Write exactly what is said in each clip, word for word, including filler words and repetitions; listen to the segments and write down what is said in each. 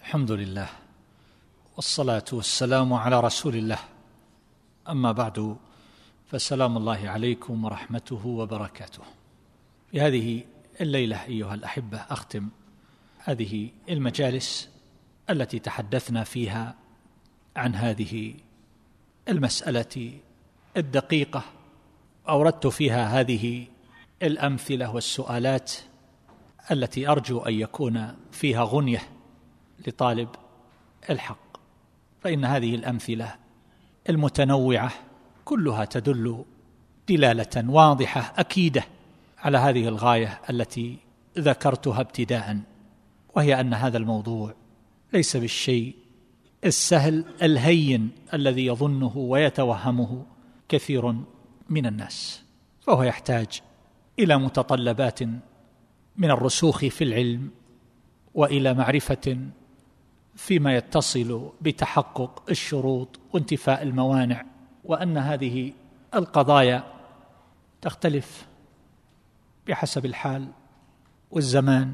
الحمد لله والصلاة والسلام على رسول الله، أما بعد، فسلام الله عليكم ورحمته وبركاته. في هذه الليلة أيها الأحبة أختم هذه المجالس التي تحدثنا فيها عن هذه المسألة الدقيقة، أوردت فيها هذه الأمثلة والسؤالات التي أرجو أن يكون فيها غنية لطالب الحق، فإن هذه الأمثلة المتنوعة كلها تدل دلالة واضحة أكيدة على هذه الغاية التي ذكرتها ابتداء، وهي أن هذا الموضوع ليس بالشيء السهل الهين الذي يظنه ويتوهمه كثير من الناس، فهو يحتاج إلى متطلبات من الرسوخ في العلم وإلى معرفة فيما يتصل بتحقق الشروط وانتفاء الموانع، وأن هذه القضايا تختلف بحسب الحال والزمان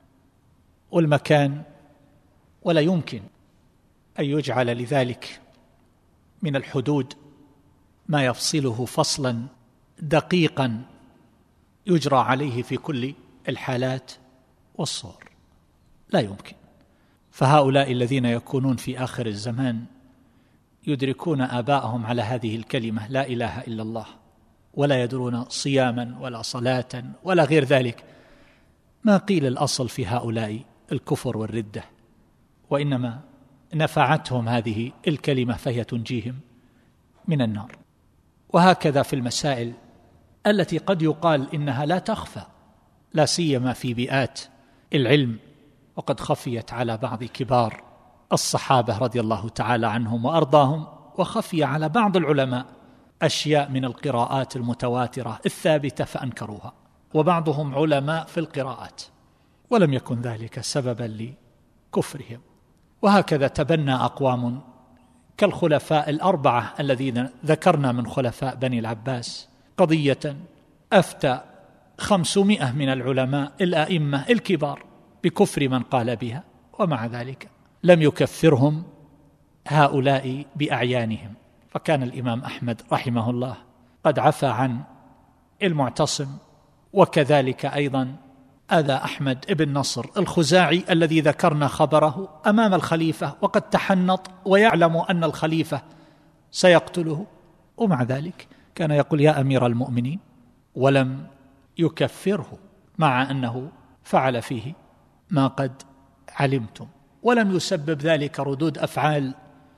والمكان، ولا يمكن أن يجعل لذلك من الحدود ما يفصله فصلا دقيقا يجرى عليه في كل الحالات والصور، لا يمكن. فهؤلاء الذين يكونون في آخر الزمان يدركون آباءهم على هذه الكلمة لا إله إلا الله، ولا يدرون صياما ولا صلاة ولا غير ذلك، ما قيل الأصل في هؤلاء الكفر والردة، وإنما نفعتهم هذه الكلمة فهي تنجيهم من النار. وهكذا في المسائل التي قد يقال إنها لا تخفى، لا سيما في بيئات العلم، وقد خفيت على بعض كبار الصحابة رضي الله تعالى عنهم وأرضاهم، وخفي على بعض العلماء أشياء من القراءات المتواترة الثابتة فأنكروها، وبعضهم علماء في القراءات، ولم يكن ذلك سببا لكفرهم. وهكذا تبنى أقوام كالخلفاء الأربعة الذين ذكرنا من خلفاء بني العباس قضية أفتى خمسمائة من العلماء الأئمة الكبار بكفر من قال بها، ومع ذلك لم يكفرهم هؤلاء بأعيانهم. فكان الإمام أحمد رحمه الله قد عفى عن المعتصم، وكذلك أيضا أذى أحمد بن نصر الخزاعي الذي ذكرنا خبره أمام الخليفة وقد تحنط ويعلم أن الخليفة سيقتله، ومع ذلك كان يقول يا أمير المؤمنين، ولم يكفره مع أنه فعل فيه ما قد علمتم، ولم يسبب ذلك ردود أفعال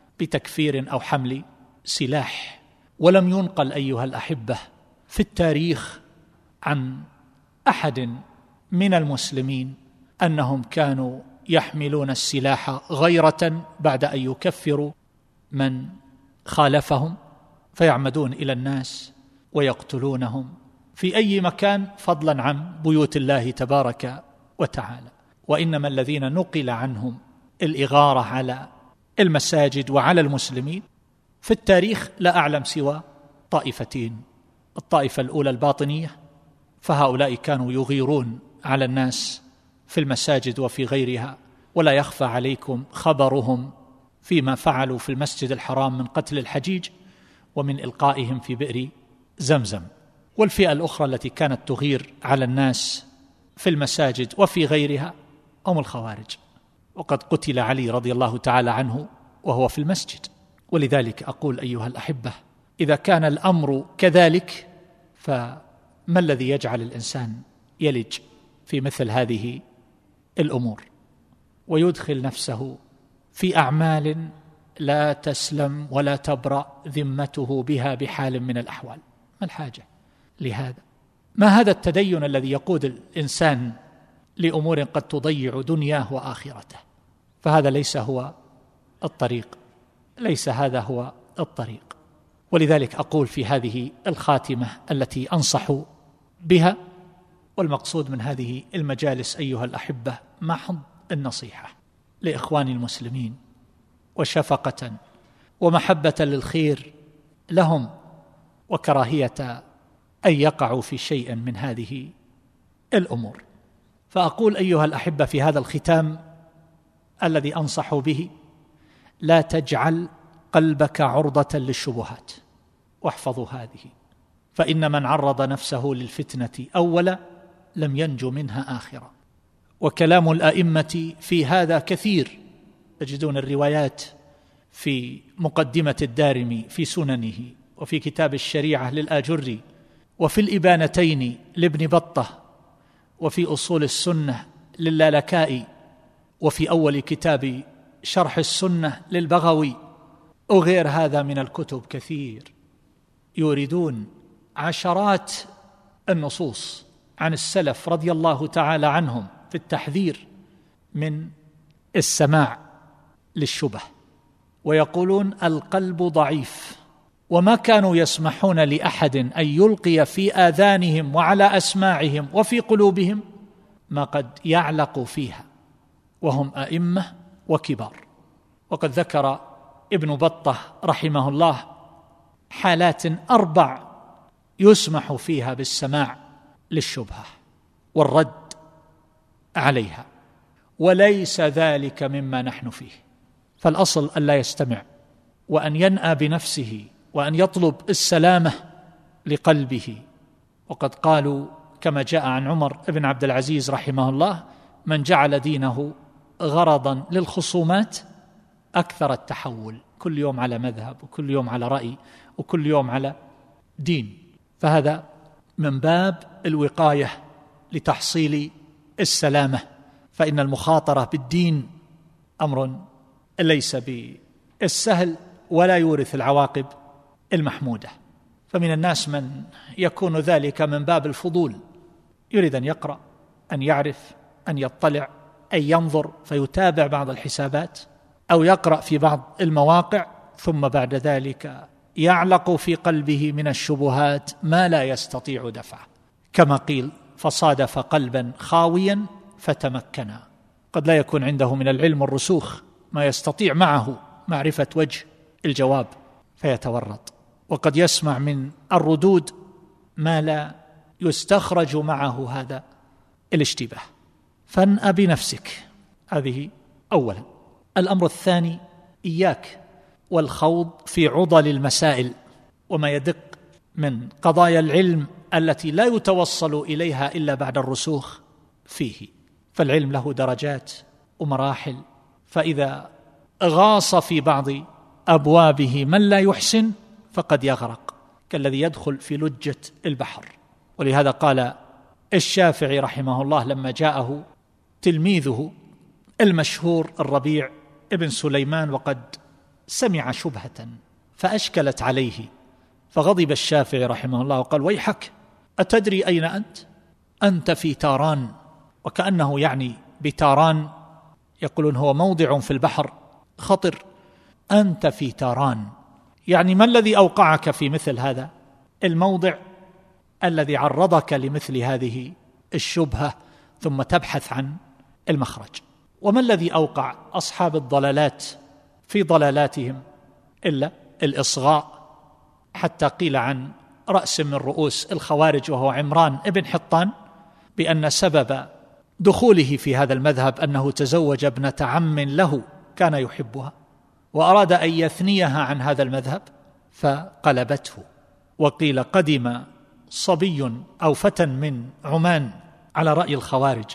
بتكفير أو حمل سلاح. ولم ينقل أيها الأحبة في التاريخ عن أحد من المسلمين أنهم كانوا يحملون السلاح غيرة بعد أن يكفروا من خالفهم فيعمدون إلى الناس ويقتلونهم في أي مكان، فضلا عن بيوت الله تبارك وتعالى. وإنما الذين نقل عنهم الإغارة على المساجد وعلى المسلمين في التاريخ لا أعلم سوى طائفتين: الطائفة الأولى الباطنية، فهؤلاء كانوا يغيرون على الناس في المساجد وفي غيرها، ولا يخفى عليكم خبرهم فيما فعلوا في المسجد الحرام من قتل الحجيج ومن إلقائهم في بئر زمزم. والفئة الأخرى التي كانت تغير على الناس في المساجد وفي غيرها هم الخوارج، وقد قتل علي رضي الله تعالى عنه وهو في المسجد. ولذلك أقول أيها الأحبة، إذا كان الأمر كذلك فما الذي يجعل الإنسان يلج في مثل هذه الأمور ويدخل نفسه في أعمال لا تسلم ولا تبرأ ذمته بها بحال من الأحوال؟ ما الحاجة لهذا؟ ما هذا التدين الذي يقود الإنسان لأمور قد تضيع دنياه وآخرته؟ فهذا ليس هو الطريق، ليس هذا هو الطريق. ولذلك أقول في هذه الخاتمة التي أنصح بها، والمقصود من هذه المجالس أيها الأحبة محض النصيحة لإخوان المسلمين، وشفقة ومحبة للخير لهم، وكراهية أن يقعوا في شيء من هذه الأمور. فأقول أيها الأحبة في هذا الختام الذي أنصح به: لا تجعل قلبك عرضة للشبهات، واحفظوا هذه، فإن من عرض نفسه للفتنة أولا لم ينجو منها آخرا. وكلام الأئمة في هذا كثير، تجدون الروايات في مقدمة الدارمي في سننه، وفي كتاب الشريعة للآجري، وفي الإبانتين لابن بطة، وفي أصول السنة للالكائي، وفي أول كتاب شرح السنة للبغوي، وغير هذا من الكتب كثير، يوردون عشرات النصوص عن السلف رضي الله تعالى عنهم في التحذير من السماع للشبه، ويقولون القلب ضعيف، وما كانوا يسمحون لأحد أن يلقي في آذانهم وعلى أسماعهم وفي قلوبهم ما قد يعلق فيها، وهم أئمة وكبار. وقد ذكر ابن بطة رحمه الله حالات أربع يسمح فيها بالسماع للشبهة والرد عليها، وليس ذلك مما نحن فيه. فالأصل أن لا يستمع، وأن ينأى بنفسه، وأن يطلب السلامة لقلبه. وقد قالوا كما جاء عن عمر بن عبد العزيز رحمه الله: من جعل دينه غرضا للخصومات أكثر التحول، كل يوم على مذهب، وكل يوم على رأي، وكل يوم على دين. فهذا من باب الوقاية لتحصيل السلامة، فإن المخاطرة بالدين أمر ليس بالسهل ولا يورث العواقب المحمودة. فمن الناس من يكون ذلك من باب الفضول، يريد أن يقرأ، أن يعرف، أن يطلع، أن ينظر فيتابع بعض الحسابات، أو يقرأ في بعض المواقع، ثم بعد ذلك يعلق في قلبه من الشبهات ما لا يستطيع دفعه، كما قيل: فصادف قلبا خاويا فتمكنا. قد لا يكون عنده من العلم الرسوخ ما يستطيع معه معرفة وجه الجواب فيتورط، وقد يسمع من الردود ما لا يستخرج معه هذا الاشتباه. فانأ بنفسك، هذه أولا. الأمر الثاني: إياك والخوض في عضل المسائل وما يدق من قضايا العلم التي لا يتوصل إليها إلا بعد الرسوخ فيه، فالعلم له درجات ومراحل، فإذا غاص في بعض أبوابه من لا يحسن فقد يغرق، كالذي يدخل في لجة البحر. ولهذا قال الشافعي رحمه الله لما جاءه تلميذه المشهور الربيع ابن سليمان وقد سمع شبهة فأشكلت عليه، فغضب الشافعي رحمه الله وقال: ويحك، أتدري أين أنت؟ أنت في تاران. وكأنه يعني بتاران يقولون هو موضع في البحر خطر، أنت في تاران، يعني ما الذي أوقعك في مثل هذا الموضع الذي عرضك لمثل هذه الشبهة ثم تبحث عن المخرج؟ وما الذي أوقع أصحاب الضلالات في ضلالاتهم إلا الإصغاء، حتى قيل عن رأس من رؤوس الخوارج وهو عمران ابن حطان بأن سبب دخوله في هذا المذهب أنه تزوج ابنة عم له كان يحبها، وأراد أن يثنيها عن هذا المذهب فقلبته. وقيل قدم صبي أو فتى من عمان على رأي الخوارج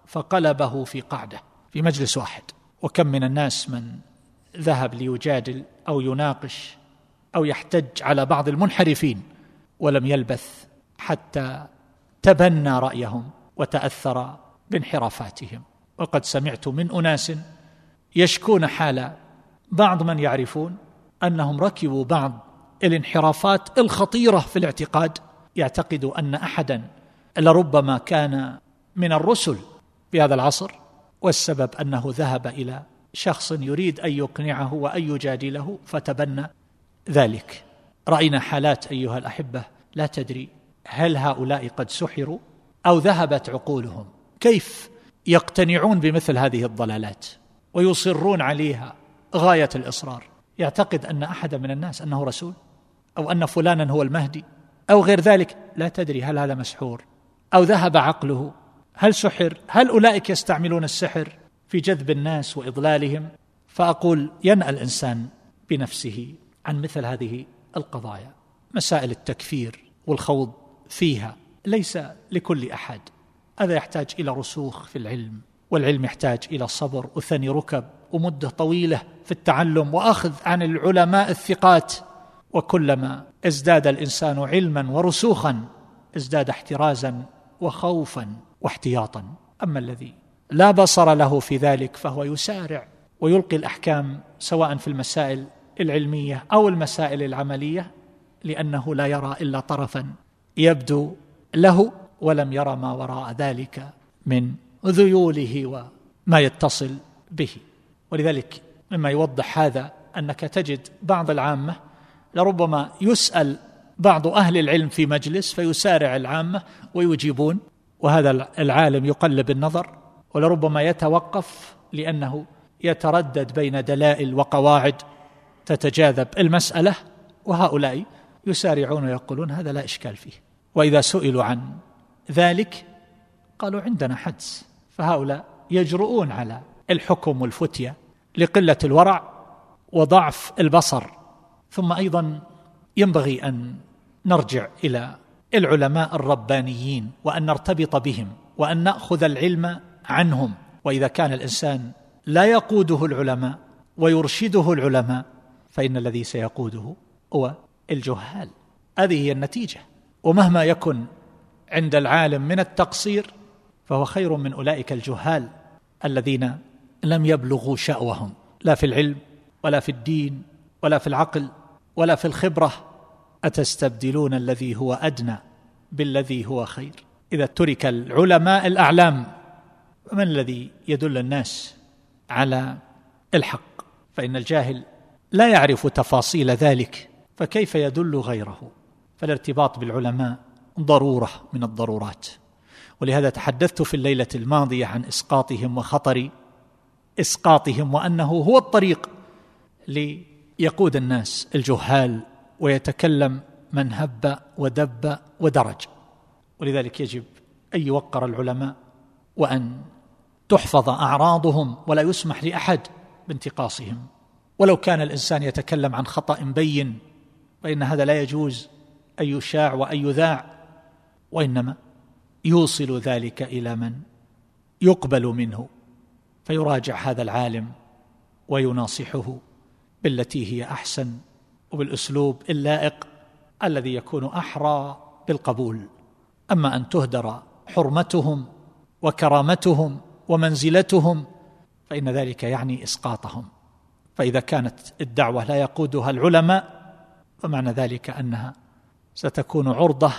فقلبه في قعدة في مجلس واحد. وكم من الناس من ذهب ليجادل أو يناقش أو يحتج على بعض المنحرفين ولم يلبث حتى تبنى رأيهم وتأثر بانحرافاتهم. وقد سمعت من أناس يشكون حال بعض من يعرفون أنهم ركبوا بعض الانحرافات الخطيرة في الاعتقاد، يعتقد أن أحدا لربما كان من الرسل في هذا العصر، والسبب أنه ذهب إلى شخص يريد أن يقنعه وأن يجادله فتبنى ذلك. رأينا حالات أيها الأحبة لا تدري هل هؤلاء قد سحروا أو ذهبت عقولهم، كيف يقتنعون بمثل هذه الضلالات ويصرون عليها غاية الإصرار. يعتقد أن أحد من الناس أنه رسول أو أن فلانا هو المهدي أو غير ذلك، لا تدري هل هذا مسحور أو ذهب عقله، هل سحر، هل أولئك يستعملون السحر في جذب الناس وإضلالهم، فأقول ينأى الإنسان بنفسه عن مثل هذه القضايا. مسائل التكفير والخوض فيها ليس لكل أحد، هذا يحتاج إلى رسوخ في العلم، والعلم يحتاج إلى صبر وثني ركب ومدة طويلة في التعلم وأخذ عن العلماء الثقات. وكلما ازداد الإنسان علما ورسوخا ازداد احترازا وخوفا واحتياطا. أما الذي لا بصر له في ذلك فهو يسارع ويلقي الأحكام سواء في المسائل العلمية أو المسائل العملية، لأنه لا يرى إلا طرفا يبدو له ولم يرى ما وراء ذلك من ذيوله وما يتصل به. ولذلك مما يوضح هذا أنك تجد بعض العامة لربما يسأل بعض أهل العلم في مجلس فيسارع العامة ويجيبون، وهذا العالم يقلب النظر، ولربما يتوقف لأنه يتردد بين دلائل وقواعد تتجاذب المسألة، وهؤلاء يسارعون ويقولون هذا لا إشكال فيه. وإذا سئلوا عن ذلك قالوا عندنا حدس. فهؤلاء يجرؤون على الحكم والفتية لقلة الورع وضعف البصر. ثم أيضا ينبغي أن نرجع إلى العلماء الربانيين وأن نرتبط بهم وأن نأخذ العلم عنهم. وإذا كان الإنسان لا يقوده العلماء ويرشده العلماء فإن الذي سيقوده هو الجهال. هذه هي النتيجة. ومهما يكن عند العالم من التقصير فهو خير من أولئك الجهال الذين لم يبلغوا شأوهم لا في العلم ولا في الدين ولا في العقل ولا في الخبرة. أتستبدلون الذي هو أدنى بالذي هو خير. إذا ترك العلماء الأعلام من الذي يدل الناس على الحق؟ فإن الجاهل لا يعرف تفاصيل ذلك، فكيف يدل غيره؟ فالارتباط بالعلماء ضرورة من الضرورات. ولهذا تحدثت في الليلة الماضية عن إسقاطهم وخطر إسقاطهم، وأنه هو الطريق ليقود الناس الجهال ويتكلم من هب ودب ودرج. ولذلك يجب أن يوقر العلماء وأن تحفظ أعراضهم ولا يسمح لأحد بانتقاصهم. ولو كان الإنسان يتكلم عن خطأ بين فإن هذا لا يجوز أن يشاع وأن يذاع، وإنما يوصل ذلك إلى من يقبل منه فيراجع هذا العالم ويناصحه بالتي هي أحسن وبالأسلوب اللائق الذي يكون أحرى بالقبول. أما أن تهدر حرمتهم وكرامتهم ومنزلتهم فإن ذلك يعني إسقاطهم. فإذا كانت الدعوة لا يقودها العلماء فمعنى ذلك أنها ستكون عرضة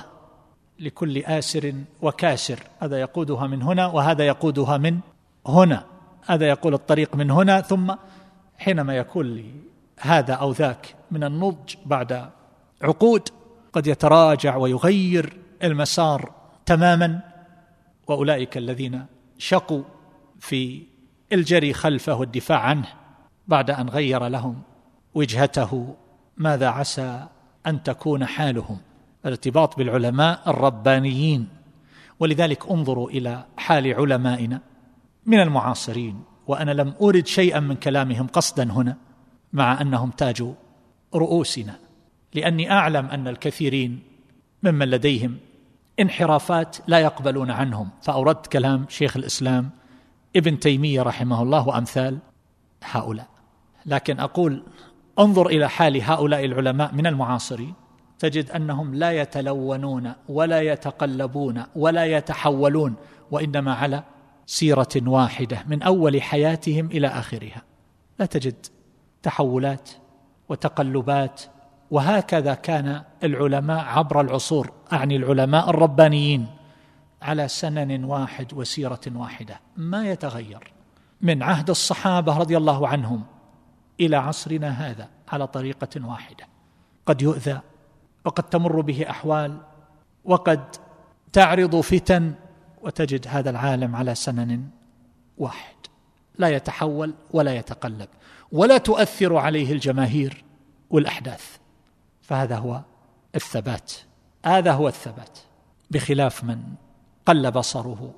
لكل آسر وكاسر، هذا يقودها من هنا وهذا يقودها من هنا، هذا يقول الطريق من هنا، ثم حينما يكون هذا أو ذاك من النضج بعد عقود قد يتراجع ويغير المسار تماما. وأولئك الذين شقوا في الجري خلفه والدفاع عنه بعد أن غير لهم وجهته ماذا عسى أن تكون حالهم؟ الارتباط بالعلماء الربانيين. ولذلك انظروا إلى حال علمائنا من المعاصرين، وأنا لم أرد شيئا من كلامهم قصدا هنا مع أنهم تاج رؤوسنا، لأني أعلم أن الكثيرين ممن لديهم انحرافات لا يقبلون عنهم، فأوردت كلام شيخ الإسلام ابن تيمية رحمه الله وأمثال هؤلاء. لكن أقول انظر إلى حال هؤلاء العلماء من المعاصرين تجد أنهم لا يتلونون ولا يتقلبون ولا يتحولون، وإنما على سيرة واحدة من أول حياتهم إلى آخرها، لا تجد تحولات وتقلبات. وهكذا كان العلماء عبر العصور، أعني العلماء الربانيين، على سنن واحد وسيرة واحدة ما يتغير من عهد الصحابة رضي الله عنهم إلى عصرنا هذا على طريقة واحدة. قد يؤذى وقد تمر به أحوال وقد تعرض فتن، وتجد هذا العالم على سنن واحد لا يتحول ولا يتقلب ولا تؤثر عليه الجماهير والأحداث. فهذا هو الثبات، هذا هو الثبات، بخلاف من قل بصره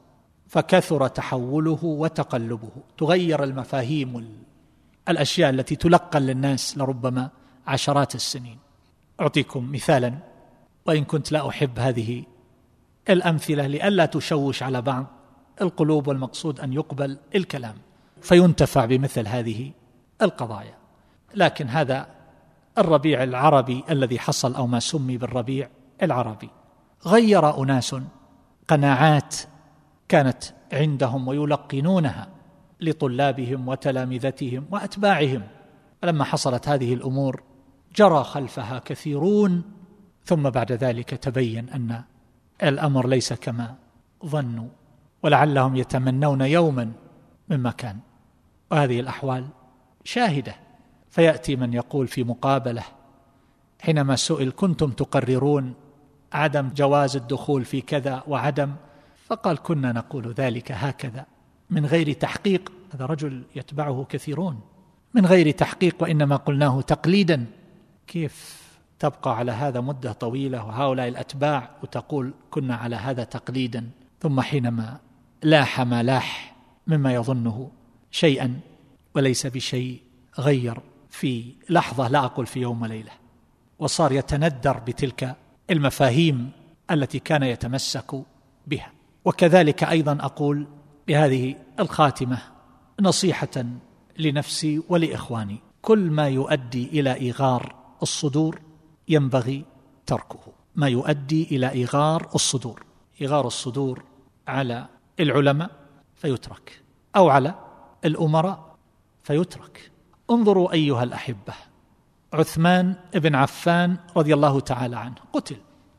فكثر تحوله وتقلبه، تغير المفاهيم، الأشياء التي تلقن للناس لربما عشرات السنين. أعطيكم مثالا، وإن كنت لا أحب هذه الأمثلة لئلا تشوش على بعض القلوب، والمقصود أن يقبل الكلام فينتفع بمثل هذه القضايا. لكن هذا الربيع العربي الذي حصل، أو ما سمي بالربيع العربي، غير أناس قناعات كانت عندهم ويلقنونها لطلابهم وتلامذتهم وأتباعهم. لما حصلت هذه الأمور جرى خلفها كثيرون، ثم بعد ذلك تبين أن الأمر ليس كما ظنوا، ولعلهم يتمنون يوما مما كان. وهذه الأحوال شاهدة. فيأتي من يقول في مقابلة حينما سئل: كنتم تقررون عدم جواز الدخول في كذا وعدم، فقال: كنا نقول ذلك هكذا من غير تحقيق. هذا رجل يتبعه كثيرون، من غير تحقيق، وإنما قلناه تقليدا. كيف تبقى على هذا مدة طويلة وهؤلاء الأتباع وتقول كنا على هذا تقليدا؟ ثم حينما لاح ما لاح مما يظنه شيئا وليس بشيء، غير في لحظة، لا أقول في يوم وليلة، وصار يتندر بتلك المفاهيم التي كان يتمسك بها. وكذلك أيضا أقول بهذه الخاتمة نصيحة لنفسي ولإخواني: كل ما يؤدي إلى إيغار الصدور ينبغي تركه. ما يؤدي إلى إيغار الصدور، إيغار الصدور على العلماء فيترك، أو على الأمراء فيترك. انظروا أيها الأحبة، عثمان بن عفان رضي الله تعالى عنه قتل،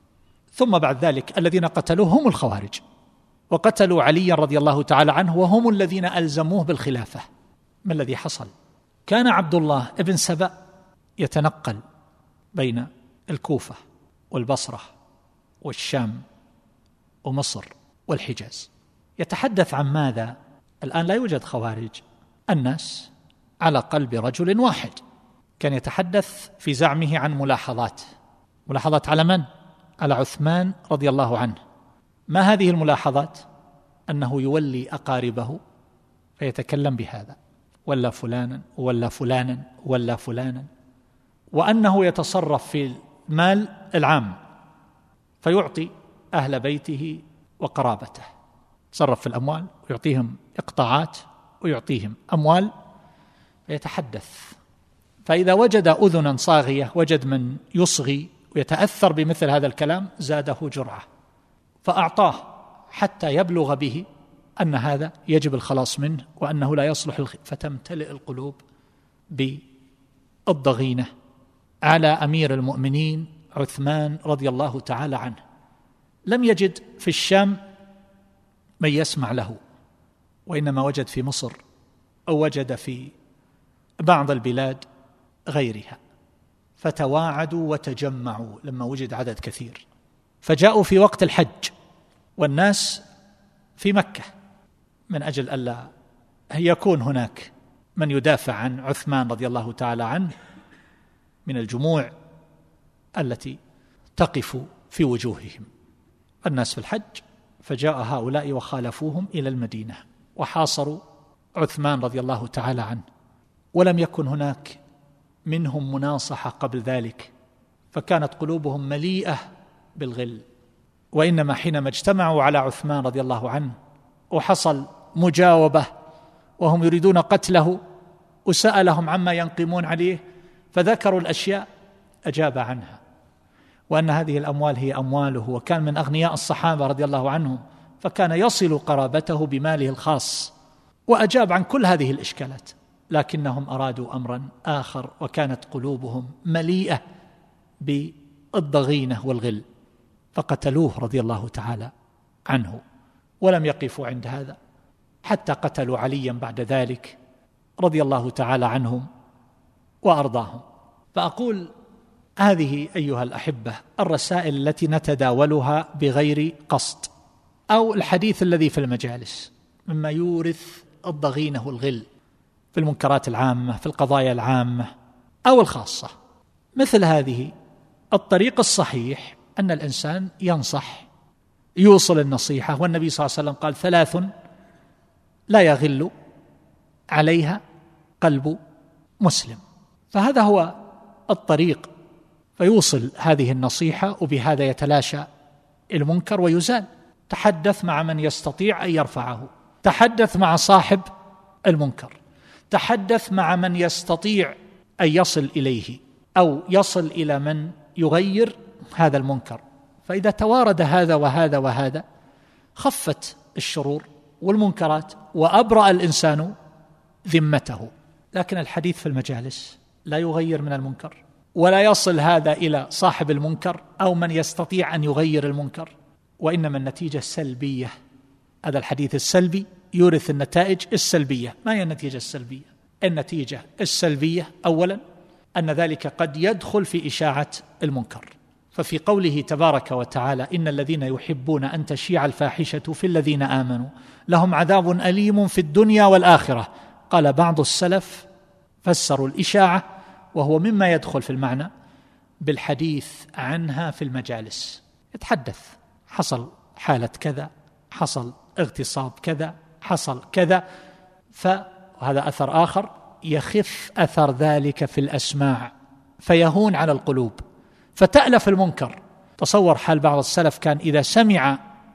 ثم بعد ذلك الذين قتلوه هم الخوارج، وقتلوا علي رضي الله تعالى عنه وهم الذين ألزموه بالخلافة. ما الذي حصل؟ كان عبد الله بن سبأ يتنقل بين الكوفة والبصرة والشام ومصر والحجاز، يتحدث عن ماذا؟ الآن لا يوجد خوارج، الناس على قلب رجل واحد. كان يتحدث في زعمه عن ملاحظات، ملاحظات على من؟ على عثمان رضي الله عنه. ما هذه الملاحظات؟ أنه يولي أقاربه فيتكلم بهذا، ولا فلانا ولا فلانا ولا فلانا، وأنه يتصرف في المال العام فيعطي أهل بيته وقرابته، يتصرف في الأموال ويعطيهم إقطاعات ويعطيهم أموال، فيتحدث. فإذا وجد أذنا صاغية، وجد من يصغي ويتأثر بمثل هذا الكلام، زاده جرعة فأعطاه حتى يبلغ به أن هذا يجب الخلاص منه وأنه لا يصلح الخ... فتمتلئ القلوب بالضغينة على أمير المؤمنين عثمان رضي الله تعالى عنه. لم يجد في الشام من يسمع له، وإنما وجد في مصر أو وجد في بعض البلاد غيرها، فتواعدوا وتجمعوا لما وجد عدد كثير، فجاءوا في وقت الحج والناس في مكة من أجل ألا يكون هناك من يدافع عن عثمان رضي الله تعالى عنه من الجموع التي تقف في وجوههم. الناس في الحج، فجاء هؤلاء وخالفوهم إلى المدينة وحاصروا عثمان رضي الله تعالى عنه، ولم يكن هناك منهم مناصحة قبل ذلك، فكانت قلوبهم مليئة بالغل. وإنما حينما اجتمعوا على عثمان رضي الله عنه وحصل مجاوبة وهم يريدون قتله، وسألهم عما ينقمون عليه فذكروا الأشياء أجاب عنها، وأن هذه الأموال هي أمواله، وكان من أغنياء الصحابة رضي الله عنهم، فكان يصل قرابته بماله الخاص، وأجاب عن كل هذه الإشكالات. لكنهم أرادوا أمرا آخر، وكانت قلوبهم مليئة بالضغينة والغل، فقتلوه رضي الله تعالى عنه. ولم يقفوا عند هذا حتى قتلوا عليا بعد ذلك رضي الله تعالى عنهم وأرضاهم. فأقول هذه أيها الأحبة الرسائل التي نتداولها بغير قصد، أو الحديث الذي في المجالس، مما يورث الضغينة والغل في المنكرات العامة، في القضايا العامة أو الخاصة. مثل هذه الطريق الصحيح أن الإنسان ينصح يوصل النصيحة. والنبي صلى الله عليه وسلم قال ثلاث لا يغل عليها قلب مسلم. فهذا هو الطريق، فيوصل هذه النصيحة وبهذا يتلاشى المنكر ويزال. تحدث مع من يستطيع أن يرفعه، تحدث مع صاحب المنكر، تحدث مع من يستطيع أن يصل إليه أو يصل إلى من يغير هذا المنكر. فإذا توارد هذا وهذا وهذا خفت الشرور والمنكرات وأبرأ الإنسان ذمته. لكن الحديث في المجالس لا يغير من المنكر، ولا يصل هذا إلى صاحب المنكر أو من يستطيع أن يغير المنكر، وإنما النتيجة السلبية. هذا الحديث السلبي يورث النتائج السلبية. ما هي النتيجة السلبية؟ النتيجة السلبية أولا أن ذلك قد يدخل في إشاعة المنكر. ففي قوله تبارك وتعالى إن الذين يحبون أن تشيع الفاحشة في الذين آمنوا لهم عذاب أليم في الدنيا والآخرة، قال بعض السلف فسروا الإشاعة وهو مما يدخل في المعنى بالحديث عنها في المجالس. يتحدث حصل حالة كذا، حصل اغتصاب كذا، حصل كذا، فهذا أثر آخر يخف أثر ذلك في الأسماع فيهون على القلوب فتألف المنكر. تصور حال بعض السلف كان إذا سمع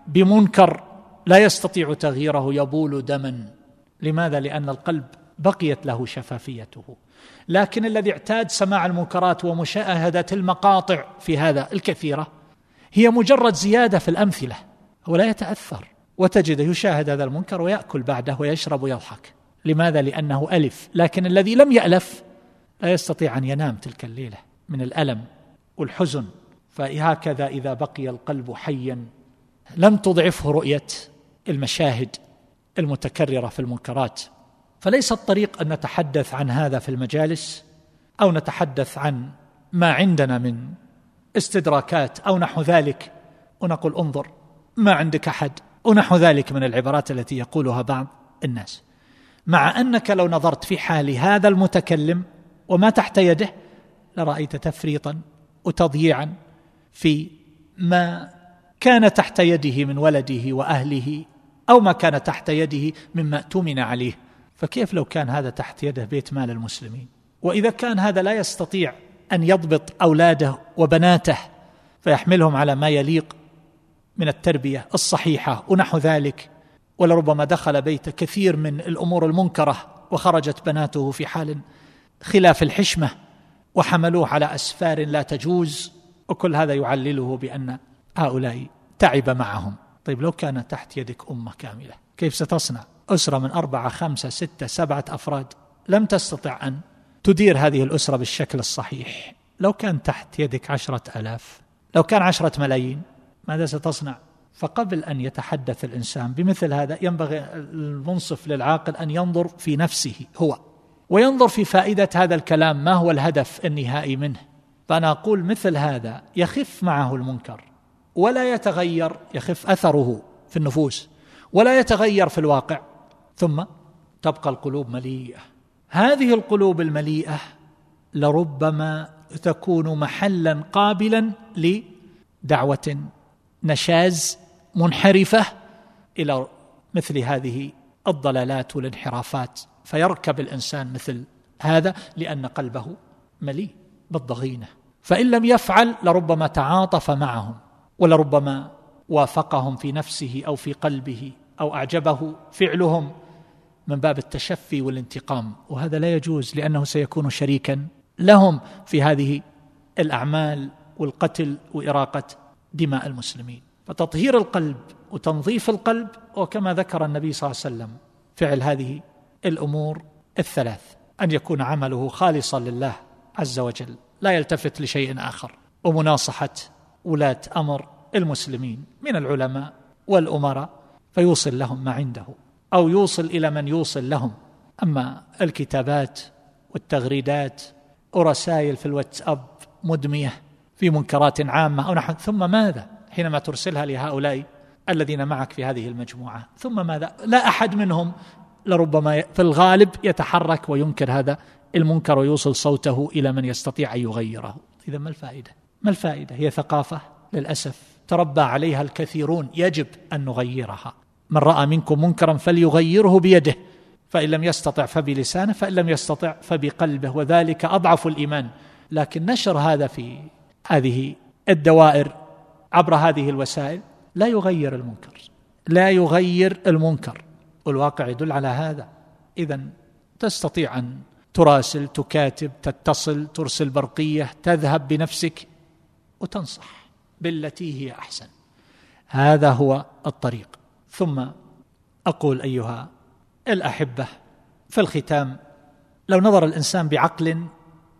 بمنكر لا يستطيع تغييره يبول دما. لماذا؟ لأن القلب بقيت له شفافيته. لكن الذي اعتاد سماع المنكرات ومشاهدة المقاطع في هذا الكثيرة هي مجرد زيادة في الأمثلة، هو لا يتأثر، وتجد يشاهد هذا المنكر ويأكل بعده ويشرب ويضحك. لماذا؟ لأنه ألف. لكن الذي لم يألف لا يستطيع أن ينام تلك الليلة من الألم والحزن. فهكذا إذا بقي القلب حيا لم تضعفه رؤية المشاهد المتكررة في المنكرات. فليس الطريق أن نتحدث عن هذا في المجالس أو نتحدث عن ما عندنا من استدراكات أو نحو ذلك ونقول انظر ما عندك أحد ونحو ذلك من العبارات التي يقولها بعض الناس، مع أنك لو نظرت في حال هذا المتكلم وما تحت يده لرأيت تفريطا وتضييعا في ما كان تحت يده من ولده وأهله أو ما كان تحت يده مما اؤتمن عليه. فكيف لو كان هذا تحت يده بيت مال المسلمين؟ وإذا كان هذا لا يستطيع أن يضبط أولاده وبناته فيحملهم على ما يليق من التربية الصحيحة ونحو ذلك، ولربما دخل بيت كثير من الأمور المنكرة وخرجت بناته في حال خلاف الحشمة وحملوه على أسفار لا تجوز، وكل هذا يعلله بأن هؤلاء تعب معهم. طيب لو كان تحت يدك أمة كاملة كيف ستصنع؟ أسرة من أربعة خمسة ستة سبعة أفراد لم تستطع أن تدير هذه الأسرة بالشكل الصحيح. لو كان تحت يدك عشرة ألاف، لو كان عشرة ملايين، ماذا ستصنع؟ فقبل أن يتحدث الإنسان بمثل هذا ينبغي المنصف للعاقل أن ينظر في نفسه هو وينظر في فائدة هذا الكلام، ما هو الهدف النهائي منه. فأنا أقول مثل هذا يخف معه المنكر ولا يتغير، يخف أثره في النفوس ولا يتغير في الواقع، ثم تبقى القلوب مليئة. هذه القلوب المليئة لربما تكون محلا قابلا لدعوة نشاز منحرفة إلى مثل هذه الضلالات والانحرافات، فيركب الإنسان مثل هذا لأن قلبه مليء بالضغينة. فإن لم يفعل لربما تعاطف معهم ولربما وافقهم في نفسه أو في قلبه أو أعجبه فعلهم من باب التشفي والانتقام، وهذا لا يجوز لأنه سيكون شريكا لهم في هذه الأعمال والقتل وإراقة دماء المسلمين. فتطهير القلب وتنظيف القلب، وكما ذكر النبي صلى الله عليه وسلم فعل هذه الأمور الثلاث: أن يكون عمله خالصا لله عز وجل لا يلتفت لشيء آخر، ومناصحة ولاة أمر المسلمين من العلماء والأمراء فيوصل لهم ما عنده أو يوصل إلى من يوصل لهم. أما الكتابات والتغريدات ورسائل في الواتساب مدمية في منكرات عامة أو نحن، ثم ماذا حينما ترسلها لهؤلاء الذين معك في هذه المجموعة؟ ثم ماذا؟ لا أحد منهم لربما في الغالب يتحرك وينكر هذا المنكر ويوصل صوته إلى من يستطيع أن يغيره. إذا ما الفائدة؟ ما الفائدة؟ هي ثقافة للأسف تربى عليها الكثيرون، يجب أن نغيرها. من رأى منكم منكرا فليغيره بيده، فإن لم يستطع فبلسانه، فإن لم يستطع فبقلبه، وذلك أضعف الإيمان. لكن نشر هذا في هذه الدوائر عبر هذه الوسائل لا يغير المنكر، لا يغير المنكر، والواقع يدل على هذا. إذن تستطيع أن تراسل، تكاتب، تتصل، ترسل برقية، تذهب بنفسك وتنصح بالتي هي أحسن. هذا هو الطريق. ثم أقول أيها الأحبة في الختام، لو نظر الإنسان بعقل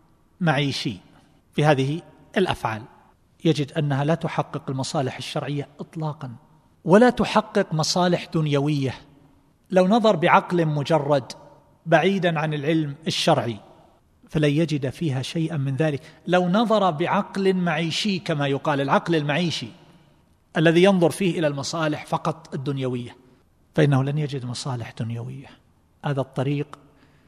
معيشي في هذه الأفعال يجد أنها لا تحقق المصالح الشرعية إطلاقا، ولا تحقق مصالح دنيوية. لو نظر بعقل مجرد بعيدا عن العلم الشرعي فلن يجد فيها شيئا من ذلك. لو نظر بعقل معيشي كما يقال، العقل المعيشي الذي ينظر فيه إلى المصالح فقط الدنيوية، فإنه لن يجد مصالح دنيوية. هذا الطريق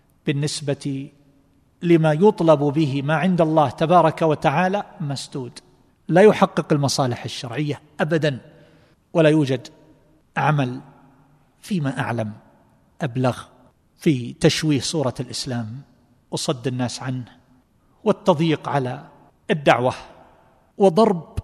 بالنسبة لما يطلب به ما عند الله تبارك وتعالى مسدود، لا يحقق المصالح الشرعية أبدا، ولا يوجد عمل فيما أعلم أبلغ في تشويه صورة الإسلام وصد الناس عنه والتضييق على الدعوة وضرب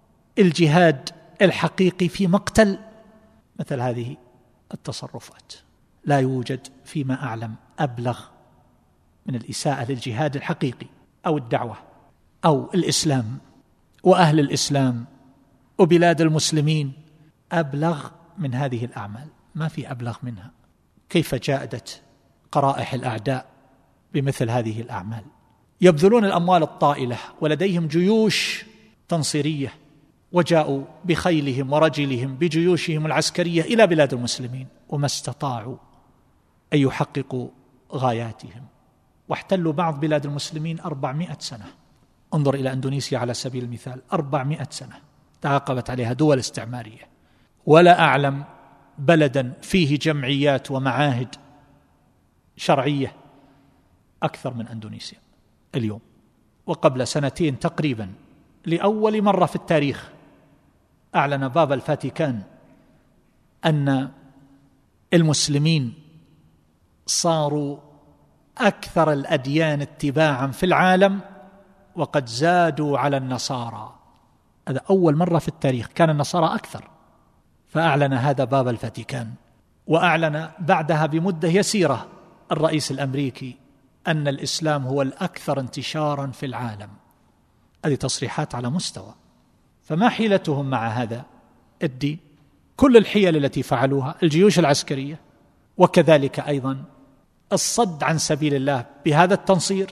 الجهاد الحقيقي في مقتل مثل هذه التصرفات. لا يوجد فيما أعلم أبلغ من الإساءة للجهاد الحقيقي أو الدعوة أو الإسلام وأهل الإسلام وبلاد المسلمين، أبلغ من هذه الأعمال، ما في أبلغ منها. كيف جاءدت قرائح الأعداء بمثل هذه الأعمال؟ يبذلون الأموال الطائلة ولديهم جيوش تنصيرية، وجاءوا بخيلهم ورجلهم بجيوشهم العسكرية إلى بلاد المسلمين وما استطاعوا أن يحققوا غاياتهم، واحتلوا بعض بلاد المسلمين أربعمائة سنة. انظر إلى أندونيسيا على سبيل المثال، أربعمائة سنة تعاقبت عليها دول استعمارية، ولا أعلم بلدا فيه جمعيات ومعاهد شرعية أكثر من أندونيسيا اليوم. وقبل سنتين تقريبا لأول مرة في التاريخ أعلن بابا الفاتيكان أن المسلمين صاروا أكثر الأديان اتباعا في العالم وقد زادوا على النصارى. هذا أول مرة في التاريخ، كان النصارى أكثر، فأعلن هذا بابا الفاتيكان. وأعلن بعدها بمدة يسيرة الرئيس الأمريكي أن الإسلام هو الأكثر انتشارا في العالم. هذه تصريحات على مستوى. فما حيلتهم مع هذا الدين؟ كل الحيل التي فعلوها الجيوش العسكرية، وكذلك أيضا الصد عن سبيل الله بهذا التنصير،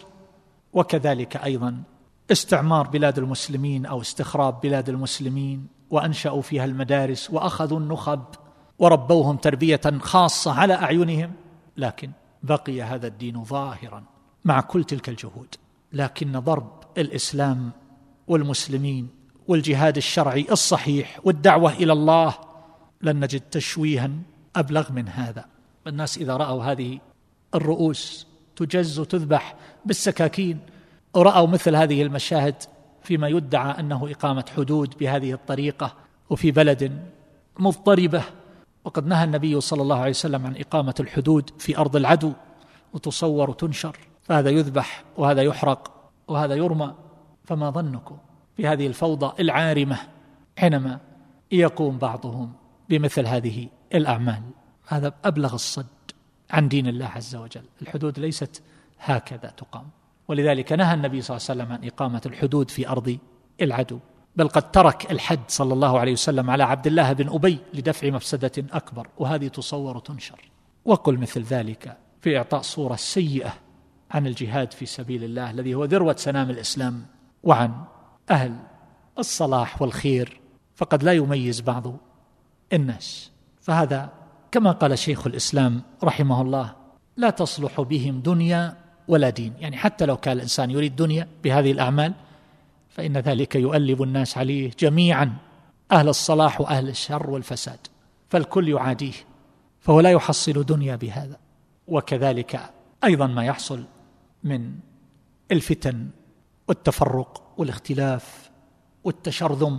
وكذلك أيضا استعمار بلاد المسلمين أو استخراب بلاد المسلمين، وأنشأوا فيها المدارس وأخذوا النخب وربوهم تربية خاصة على أعينهم. لكن بقي هذا الدين ظاهرا مع كل تلك الجهود. لكن ضرب الإسلام والمسلمين والجهاد الشرعي الصحيح والدعوة إلى الله لن نجد تشويها أبلغ من هذا. الناس إذا رأوا هذه الرؤوس تجز وتذبح بالسكاكين، ورأوا مثل هذه المشاهد فيما يدعى أنه إقامة حدود بهذه الطريقة وفي بلد مضطربة، وقد نهى النبي صلى الله عليه وسلم عن إقامة الحدود في أرض العدو، وتصور وتنشر، فهذا يذبح وهذا يحرق وهذا يرمى. فما ظنكم في هذه الفوضى العارمة حينما يقوم بعضهم بمثل هذه الأعمال؟ هذا أبلغ الصد عن دين الله عز وجل. الحدود ليست هكذا تقام، ولذلك نهى النبي صلى الله عليه وسلم عن إقامة الحدود في أرض العدو، بل قد ترك الحد صلى الله عليه وسلم على عبد الله بن أبي لدفع مفسدة أكبر، وهذه تصور وتنشر. وقل مثل ذلك في إعطاء صورة سيئة عن الجهاد في سبيل الله الذي هو ذروة سنام الإسلام، وعن أهل الصلاح والخير، فقد لا يميز بعض الناس. فهذا كما قال شيخ الإسلام رحمه الله: لا تصلح بهم دنيا ولا دين. يعني حتى لو كان الإنسان يريد دنيا بهذه الأعمال فإن ذلك يؤلب الناس عليه جميعا، أهل الصلاح وأهل الشر والفساد، فالكل يعاديه، فهو لا يحصل دنيا بهذا. وكذلك أيضا ما يحصل من الفتن والتفرق والاختلاف والتشرذم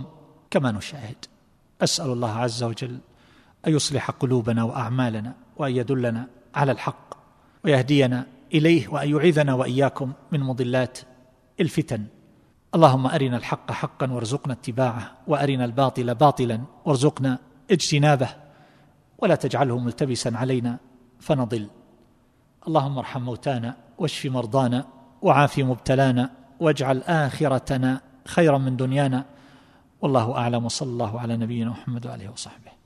كما نشاهد. أسأل الله عز وجل أن يصلح قلوبنا وأعمالنا، وأن يدلنا على الحق ويهدينا إليه، وأن يعيذنا وإياكم من مضلات الفتن. اللهم أرنا الحق حقا وارزقنا اتباعه، وأرنا الباطل باطلا وارزقنا اجتنابه، ولا تجعله ملتبسا علينا فنضل. اللهم ارحم موتانا واشف مرضانا وعاف مبتلانا، واجعل آخرتنا خيرا من دنيانا. والله أعلم، وصلى الله على نبينا محمد وآله وصحبه.